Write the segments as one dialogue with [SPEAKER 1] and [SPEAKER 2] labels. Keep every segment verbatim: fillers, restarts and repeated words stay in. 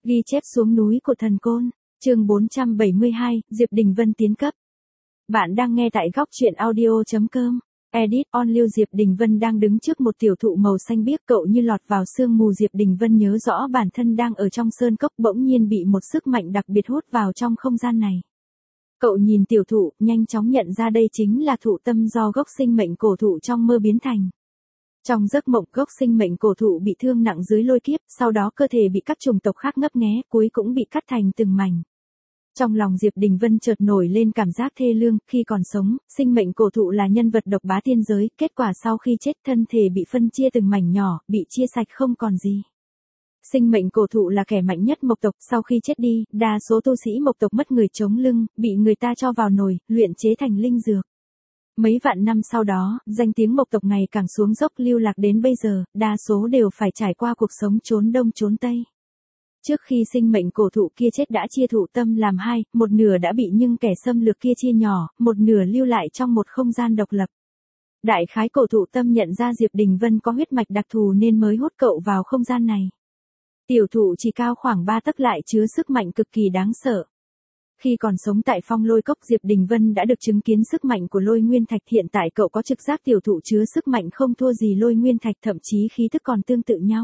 [SPEAKER 1] Ghi chép xuống núi của thần côn, chương bốn trăm bảy mươi hai, Diệp Đình Vân tiến cấp. Bạn đang nghe tại góc truyện audio chấm com. Edit on Lưu. Diệp Đình Vân đang đứng trước một tiểu thụ màu xanh biếc, cậu như lọt vào sương mù. Diệp Đình Vân nhớ rõ bản thân đang ở trong sơn cốc, bỗng nhiên bị một sức mạnh đặc biệt hút vào trong không gian này. Cậu nhìn tiểu thụ, nhanh chóng nhận ra đây chính là thụ tâm do gốc sinh mệnh cổ thụ trong mơ biến thành. Trong giấc mộng, gốc sinh mệnh cổ thụ bị thương nặng dưới lôi kiếp, sau đó cơ thể bị các chủng tộc khác ngấp nghé, cuối cũng bị cắt thành từng mảnh. Trong lòng Diệp Đình Vân chợt nổi lên cảm giác thê lương. Khi còn sống, sinh mệnh cổ thụ là nhân vật độc bá tiên giới, kết quả sau khi chết thân thể bị phân chia từng mảnh nhỏ, bị chia sạch không còn gì. Sinh mệnh cổ thụ là kẻ mạnh nhất mộc tộc, sau khi chết đi, đa số tu sĩ mộc tộc mất người chống lưng, bị người ta cho vào nồi, luyện chế thành linh dược. Mấy vạn năm sau đó, danh tiếng mộc tộc ngày càng xuống dốc, lưu lạc đến bây giờ, đa số đều phải trải qua cuộc sống trốn đông trốn tây. Trước khi sinh mệnh cổ thụ kia chết đã chia thụ tâm làm hai, một nửa đã bị nhưng kẻ xâm lược kia chia nhỏ, một nửa lưu lại trong một không gian độc lập. Đại khái cổ thụ tâm nhận ra Diệp Đình Vân có huyết mạch đặc thù nên mới hút cậu vào không gian này. Tiểu thụ chỉ cao khoảng ba tấc lại chứa sức mạnh cực kỳ đáng sợ. Khi còn sống tại Phong Lôi Cốc, Diệp Đình Vân đã được chứng kiến sức mạnh của Lôi Nguyên Thạch. Hiện tại cậu có trực giác tiểu thụ chứa sức mạnh không thua gì Lôi Nguyên Thạch, thậm chí khí tức còn tương tự nhau.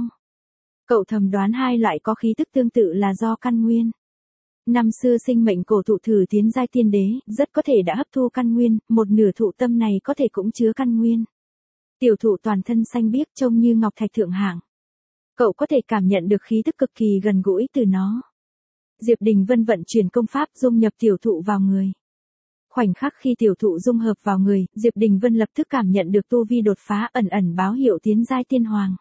[SPEAKER 1] Cậu thầm đoán hai loại có khí tức tương tự là do căn nguyên. Năm xưa sinh mệnh cổ thụ thử tiến giai tiên đế, rất có thể đã hấp thu căn nguyên, một nửa thụ tâm này có thể cũng chứa căn nguyên. Tiểu thụ toàn thân xanh biếc trông như ngọc thạch thượng hạng. Cậu có thể cảm nhận được khí tức cực kỳ gần gũi từ nó. Diệp Đình Vân vận chuyển công pháp dung nhập tiểu thụ vào người. Khoảnh khắc khi tiểu thụ dung hợp vào người, Diệp Đình Vân lập tức cảm nhận được tu vi đột phá, ẩn ẩn báo hiệu tiến giai tiên hoàng.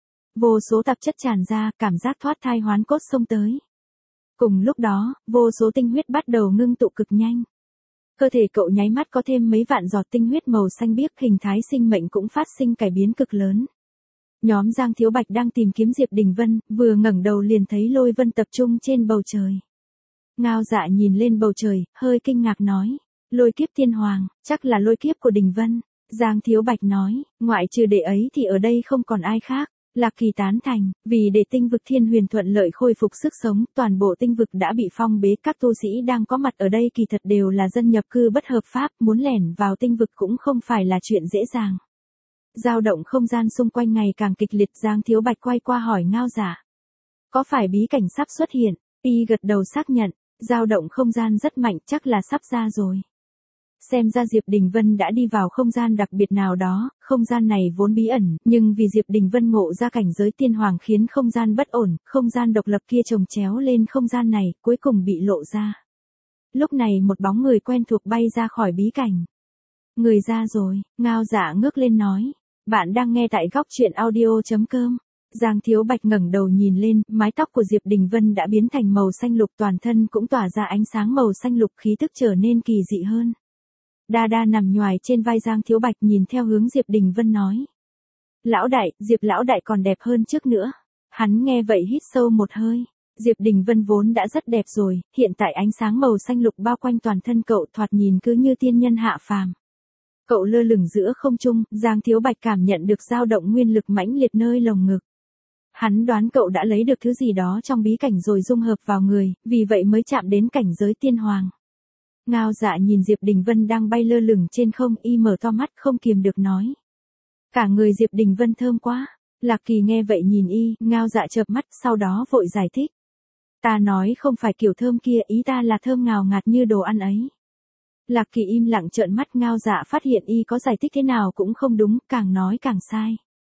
[SPEAKER 1] Vô số tạp chất tràn ra, cảm giác thoát thai hoán cốt xông tới. Cùng lúc đó, vô số tinh huyết bắt đầu ngưng tụ cực nhanh. Cơ thể cậu nháy mắt có thêm mấy vạn giọt tinh huyết màu xanh biếc, hình thái sinh mệnh cũng phát sinh cải biến cực lớn. Nhóm Giang Thiếu Bạch đang tìm kiếm Diệp Đình Vân, vừa ngẩng đầu liền thấy lôi vân tập trung trên bầu trời. Ngao Dạ nhìn lên bầu trời, hơi kinh ngạc nói, lôi kiếp tiên hoàng, chắc là lôi kiếp của Đình Vân. Giang Thiếu Bạch nói, ngoại trừ đệ ấy thì ở đây không còn ai khác. Lạc Kỳ tán thành, vì để tinh vực Thiên Huyền thuận lợi khôi phục sức sống, toàn bộ tinh vực đã bị phong bế, các tu sĩ đang có mặt ở đây kỳ thật đều là dân nhập cư bất hợp pháp, muốn lẻn vào tinh vực cũng không phải là chuyện dễ dàng. Dao động không gian xung quanh ngày càng kịch liệt. Giang Thiếu Bạch quay qua hỏi Ngao Dạ, có phải bí cảnh sắp xuất hiện? Y gật đầu xác nhận, dao động không gian rất mạnh, chắc là sắp ra rồi. Xem ra Diệp Đình Vân đã đi vào không gian đặc biệt nào đó, không gian này vốn bí ẩn, nhưng vì Diệp Đình Vân ngộ ra cảnh giới tiên hoàng khiến không gian bất ổn, không gian độc lập kia chồng chéo lên không gian này, cuối cùng bị lộ ra. Lúc này một bóng người quen thuộc bay ra khỏi bí cảnh. Người ra rồi, Ngao Dạ ngước lên nói. Bạn đang nghe tại góc truyện audio chấm com. Giang Thiếu Bạch ngẩng đầu nhìn lên, mái tóc của Diệp Đình Vân đã biến thành màu xanh lục, toàn thân cũng tỏa ra ánh sáng màu xanh lục, khí tức trở nên kỳ dị hơn. Đa Đa nằm nhoài trên vai Giang Thiếu Bạch nhìn theo hướng Diệp Đình Vân nói. Lão đại, Diệp lão đại còn đẹp hơn trước nữa. Hắn nghe vậy hít sâu một hơi. Diệp Đình Vân vốn đã rất đẹp rồi, hiện tại ánh sáng màu xanh lục bao quanh toàn thân cậu, thoạt nhìn cứ như tiên nhân hạ phàm. Cậu lơ lửng giữa không trung, Giang Thiếu Bạch cảm nhận được dao động nguyên lực mãnh liệt nơi lồng ngực. Hắn đoán cậu đã lấy được thứ gì đó trong bí cảnh rồi dung hợp vào người, vì vậy mới chạm đến cảnh giới tiên hoàng. Ngao Dạ nhìn Diệp Đình Vân đang bay lơ lửng trên không, y mở to mắt không kiềm được nói. Cả người Diệp Đình Vân thơm quá. Lạc Kỳ nghe vậy nhìn y, Ngao Dạ chợp mắt, sau đó vội giải thích. Ta nói không phải kiểu thơm kia, ý ta là thơm ngào ngạt như đồ ăn ấy. Lạc Kỳ im lặng trợn mắt. Ngao Dạ phát hiện y có giải thích thế nào cũng không đúng, càng nói càng sai.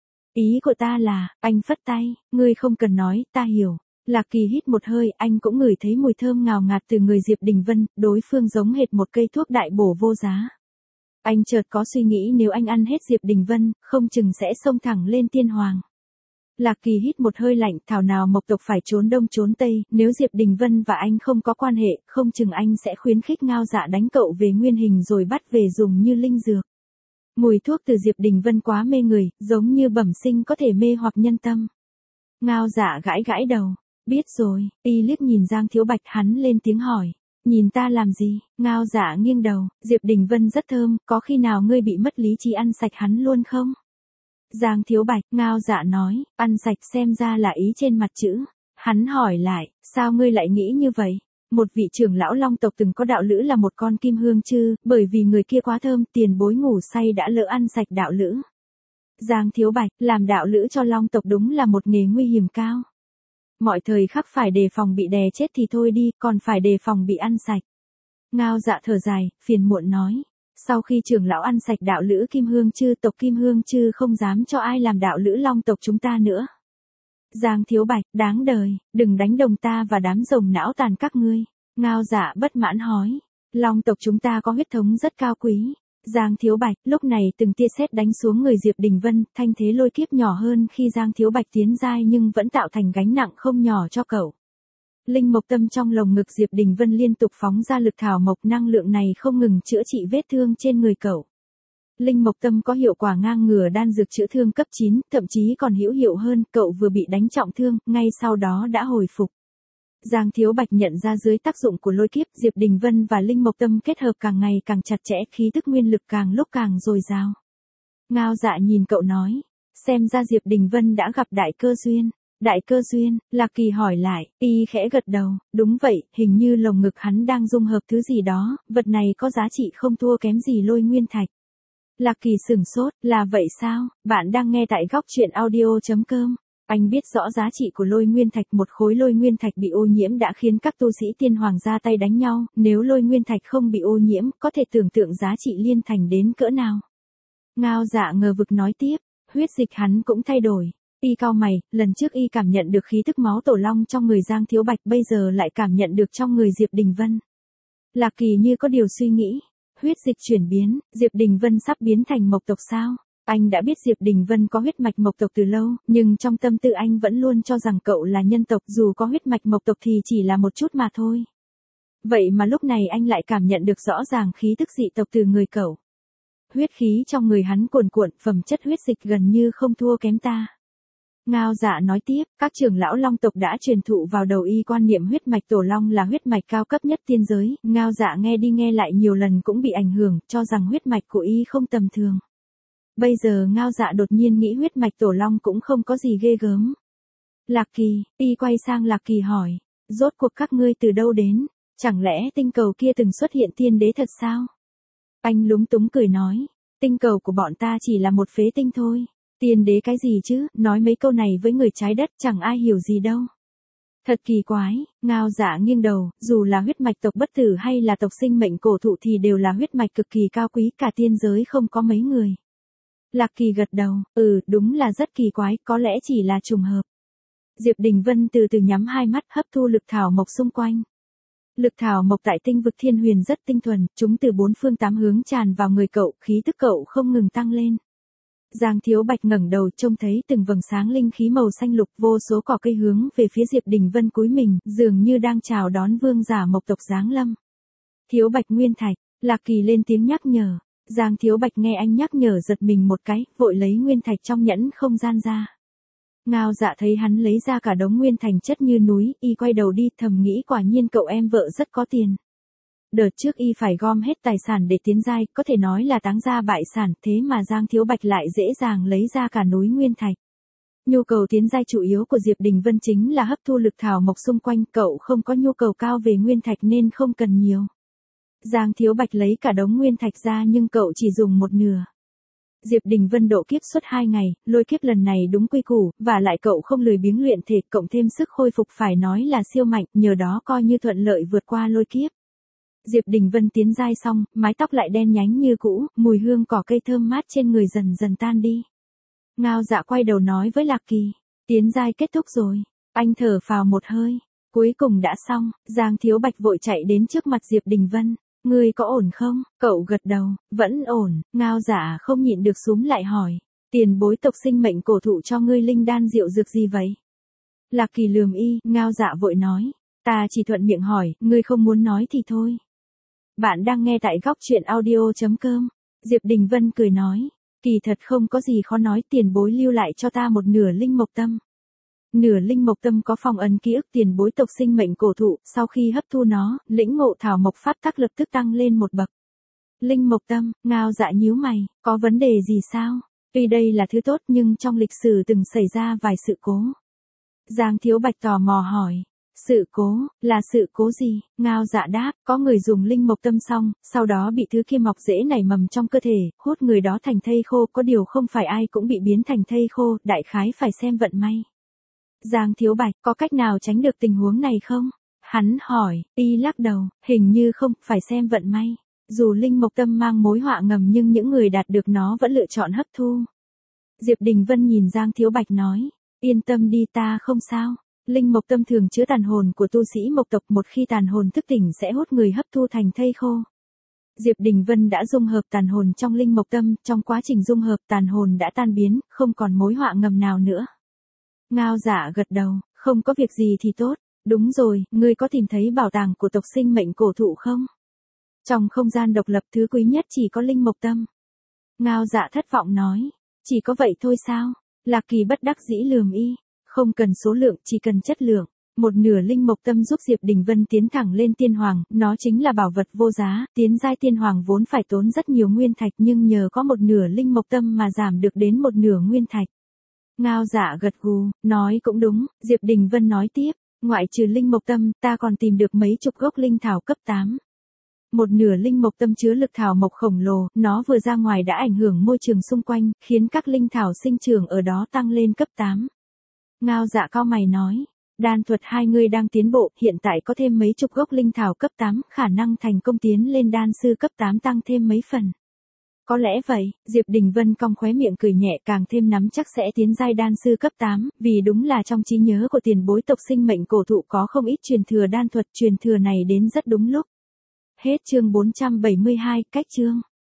[SPEAKER 1] Ý của ta là, anh phất tay, ngươi không cần nói, ta hiểu. Lạc Kỳ hít một hơi, anh cũng ngửi thấy mùi thơm ngào ngạt từ người Diệp Đình Vân, đối phương giống hệt một cây thuốc đại bổ vô giá. Anh chợt có suy nghĩ nếu anh ăn hết Diệp Đình Vân, không chừng sẽ xông thẳng lên tiên hoàng. Lạc Kỳ hít một hơi lạnh, thảo nào mộc tộc phải trốn đông trốn tây, nếu Diệp Đình Vân và anh không có quan hệ, không chừng anh sẽ khuyến khích Ngao Dạ đánh cậu về nguyên hình rồi bắt về dùng như linh dược. Mùi thuốc từ Diệp Đình Vân quá mê người, giống như bẩm sinh có thể mê hoặc nhân tâm. Ngao Dạ gãi gãi đầu. Biết rồi, y liếc nhìn Giang Thiếu Bạch, hắn lên tiếng hỏi. Nhìn ta làm gì? Ngao Dạ nghiêng đầu, Diệp Đình Vân rất thơm, có khi nào ngươi bị mất lý trí ăn sạch hắn luôn không? Giang Thiếu Bạch, Ngao Dạ nói, ăn sạch xem ra là ý trên mặt chữ. Hắn hỏi lại, sao ngươi lại nghĩ như vậy? Một vị trưởng lão long tộc từng có đạo lữ là một con kim hương chư, bởi vì người kia quá thơm, tiền bối ngủ say đã lỡ ăn sạch đạo lữ. Giang Thiếu Bạch, làm đạo lữ cho long tộc đúng là một nghề nguy hiểm cao. Mọi thời khắc phải đề phòng bị đè chết thì thôi đi, còn phải đề phòng bị ăn sạch. Ngao Dạ thở dài, phiền muộn nói. Sau khi trưởng lão ăn sạch đạo lữ kim hương chư, tộc kim hương chư không dám cho ai làm đạo lữ long tộc chúng ta nữa. Giang Thiếu Bạch, đáng đời, đừng đánh đồng ta và đám rồng não tàn các ngươi. Ngao Dạ bất mãn hỏi. Long tộc chúng ta có huyết thống rất cao quý. Giang Thiếu Bạch, lúc này từng tia sét đánh xuống người Diệp Đình Vân, thanh thế lôi kiếp nhỏ hơn khi Giang Thiếu Bạch tiến giai nhưng vẫn tạo thành gánh nặng không nhỏ cho cậu. Linh mộc tâm trong lồng ngực Diệp Đình Vân liên tục phóng ra lực thảo mộc, năng lượng này không ngừng chữa trị vết thương trên người cậu. Linh mộc tâm có hiệu quả ngang ngửa đan dược chữa thương cấp chín, thậm chí còn hữu hiệu hơn, cậu vừa bị đánh trọng thương, ngay sau đó đã hồi phục. Giang Thiếu Bạch nhận ra dưới tác dụng của lôi kiếp, Diệp Đình Vân và Linh mộc tâm kết hợp càng ngày càng chặt chẽ, khí tức nguyên lực càng lúc càng dồi dào. Ngao Dạ nhìn cậu nói, xem ra Diệp Đình Vân đã gặp đại cơ duyên. Đại cơ duyên, Lạc Kỳ hỏi lại, y khẽ gật đầu, đúng vậy, hình như lồng ngực hắn đang dung hợp thứ gì đó, vật này có giá trị không thua kém gì lôi nguyên thạch. Lạc Kỳ sửng sốt, là vậy sao? Bạn đang nghe tại góc truyện audio chấm com. Anh biết rõ giá trị của lôi nguyên thạch, một khối lôi nguyên thạch bị ô nhiễm đã khiến các tu sĩ tiên hoàng ra tay đánh nhau, nếu lôi nguyên thạch không bị ô nhiễm, có thể tưởng tượng giá trị liên thành đến cỡ nào. Ngao Dạ ngờ vực nói tiếp, huyết dịch hắn cũng thay đổi. Y cau mày, lần trước y cảm nhận được khí tức máu tổ long trong người Giang Thiếu Bạch, bây giờ lại cảm nhận được trong người Diệp Đình Vân. Lạc Kỳ như có điều suy nghĩ, huyết dịch chuyển biến, Diệp Đình Vân sắp biến thành mộc tộc sao? Anh đã biết Diệp Đình Vân có huyết mạch mộc tộc từ lâu, nhưng trong tâm tư anh vẫn luôn cho rằng cậu là nhân tộc, dù có huyết mạch mộc tộc thì chỉ là một chút mà thôi. Vậy mà lúc này anh lại cảm nhận được rõ ràng khí tức dị tộc từ người cậu. Huyết khí trong người hắn cuồn cuộn, phẩm chất huyết dịch gần như không thua kém ta. Ngao Dạ nói tiếp, các trưởng lão long tộc đã truyền thụ vào đầu y quan niệm huyết mạch tổ long là huyết mạch cao cấp nhất tiên giới, Ngao Dạ nghe đi nghe lại nhiều lần cũng bị ảnh hưởng, cho rằng huyết mạch của y không tầm thường. Bây giờ Ngao Dạ đột nhiên nghĩ huyết mạch tổ long cũng không có gì ghê gớm. Lạc Kỳ, y quay sang Lạc Kỳ hỏi, rốt cuộc các ngươi từ đâu đến, chẳng lẽ tinh cầu kia từng xuất hiện tiên đế thật sao? Anh lúng túng cười nói, tinh cầu của bọn ta chỉ là một phế tinh thôi. Tiên đế cái gì chứ, nói mấy câu này với người trái đất chẳng ai hiểu gì đâu. Thật kỳ quái, Ngao Dạ nghiêng đầu, dù là huyết mạch tộc bất tử hay là tộc sinh mệnh cổ thụ thì đều là huyết mạch cực kỳ cao quý, cả tiên giới không có mấy người. Lạc Kỳ gật đầu, ừ, đúng là rất kỳ quái, có lẽ chỉ là trùng hợp. Diệp Đình Vân từ từ nhắm hai mắt, hấp thu lực thảo mộc xung quanh. Lực thảo mộc tại tinh vực thiên huyền rất tinh thuần, chúng từ bốn phương tám hướng tràn vào người cậu, khí tức cậu không ngừng tăng lên. Giang Thiếu Bạch ngẩng đầu trông thấy từng vầng sáng linh khí màu xanh lục, vô số cỏ cây hướng về phía Diệp Đình Vân cúi mình, dường như đang chào đón vương giả mộc tộc giáng lâm. Thiếu Bạch nguyên thạch, Lạc Kỳ lên tiếng nhắc nhở. Giang Thiếu Bạch nghe anh nhắc nhở giật mình một cái, vội lấy nguyên thạch trong nhẫn không gian ra. Ngao Dạ thấy hắn lấy ra cả đống nguyên thành chất như núi, y quay đầu đi, thầm nghĩ quả nhiên cậu em vợ rất có tiền. Đợt trước y phải gom hết tài sản để tiến giai, có thể nói là táng gia bại sản, thế mà Giang Thiếu Bạch lại dễ dàng lấy ra cả núi nguyên thạch. Nhu cầu tiến giai chủ yếu của Diệp Đình Vân chính là hấp thu lực thảo mộc xung quanh, cậu không có nhu cầu cao về nguyên thạch nên không cần nhiều. Giang Thiếu Bạch lấy cả đống nguyên thạch ra nhưng cậu chỉ dùng một nửa. Diệp Đình Vân độ kiếp suốt hai ngày, lôi kiếp lần này đúng quy củ, và lại cậu không lười biếng luyện thể, cộng thêm sức khôi phục phải nói là siêu mạnh, nhờ đó coi như thuận lợi vượt qua lôi kiếp. Diệp Đình Vân tiến giai xong, mái tóc lại đen nhánh như cũ, mùi hương cỏ cây thơm mát trên người dần dần tan đi. Ngao Dạ quay đầu nói với Lạc Kỳ, tiến giai kết thúc rồi. Anh thở phào một hơi, cuối cùng đã xong. Giang Thiếu Bạch vội chạy đến trước mặt Diệp Đình Vân. Ngươi có ổn không? Cậu gật đầu, vẫn ổn. Ngao Dạ không nhịn được xúm lại hỏi, tiền bối tộc sinh mệnh cổ thụ cho ngươi linh đan rượu dược gì vậy? Lạc Kỳ lườm y, Ngao Dạ vội nói, ta chỉ thuận miệng hỏi, ngươi không muốn nói thì thôi. Bạn đang nghe tại góc truyện audio chấm com. Diệp Đình Vân cười nói, kỳ thật không có gì khó nói, tiền bối lưu lại cho ta một nửa linh mộc tâm. Nửa linh mộc tâm có phong ấn ký ức tiền bối tộc sinh mệnh cổ thụ, sau khi hấp thu nó, lĩnh ngộ thảo mộc pháp tắc lập tức tăng lên một bậc. Linh mộc tâm, Ngao Dạ nhíu mày, có vấn đề gì sao? Tuy đây là thứ tốt nhưng trong lịch sử từng xảy ra vài sự cố. Giang Thiếu Bạch tò mò hỏi. Sự cố, là sự cố gì? Ngao Dạ đáp, có người dùng linh mộc tâm xong, sau đó bị thứ kia mọc rễ nảy mầm trong cơ thể, hút người đó thành thây khô, có điều không phải ai cũng bị biến thành thây khô, đại khái phải xem vận may. Giang Thiếu Bạch, có cách nào tránh được tình huống này không? Hắn hỏi, y lắc đầu, hình như không, phải xem vận may. Dù linh mộc tâm mang mối họa ngầm nhưng những người đạt được nó vẫn lựa chọn hấp thu. Diệp Đình Vân nhìn Giang Thiếu Bạch nói, yên tâm đi, ta không sao. Linh mộc tâm thường chứa tàn hồn của tu sĩ mộc tộc, một khi tàn hồn thức tỉnh sẽ hút người hấp thu thành thây khô. Diệp Đình Vân đã dung hợp tàn hồn trong linh mộc tâm, trong quá trình dung hợp tàn hồn đã tan biến, không còn mối họa ngầm nào nữa. Ngao Dạ gật đầu, không có việc gì thì tốt. Đúng rồi, ngươi có tìm thấy bảo tàng của tộc sinh mệnh cổ thụ không? Trong không gian độc lập thứ quý nhất chỉ có linh mộc tâm. Ngao Dạ thất vọng nói, chỉ có vậy thôi sao? Lạc Kỳ bất đắc dĩ lườm y, không cần số lượng, chỉ cần chất lượng. Một nửa linh mộc tâm giúp Diệp Đình Vân tiến thẳng lên tiên hoàng, nó chính là bảo vật vô giá, tiến giai tiên hoàng vốn phải tốn rất nhiều nguyên thạch nhưng nhờ có một nửa linh mộc tâm mà giảm được đến một nửa nguyên thạch. Ngao Dạ gật gù, nói cũng đúng. Diệp Đình Vân nói tiếp, ngoại trừ linh mộc tâm, ta còn tìm được mấy chục gốc linh thảo cấp tám. Một nửa linh mộc tâm chứa lực thảo mộc khổng lồ, nó vừa ra ngoài đã ảnh hưởng môi trường xung quanh, khiến các linh thảo sinh trưởng ở đó tăng lên cấp tám. Ngao Dạ cau mày nói, đan thuật hai người đang tiến bộ, hiện tại có thêm mấy chục gốc linh thảo cấp tám, khả năng thành công tiến lên đan sư cấp tám tăng thêm mấy phần. Có lẽ vậy, Diệp Đình Vân cong khóe miệng cười nhẹ, càng thêm nắm chắc sẽ tiến giai đan sư cấp tám, vì đúng là trong trí nhớ của tiền bối tộc sinh mệnh cổ thụ có không ít truyền thừa đan thuật, truyền thừa này đến rất đúng lúc. Hết chương bốn trăm bảy mươi hai, cách chương.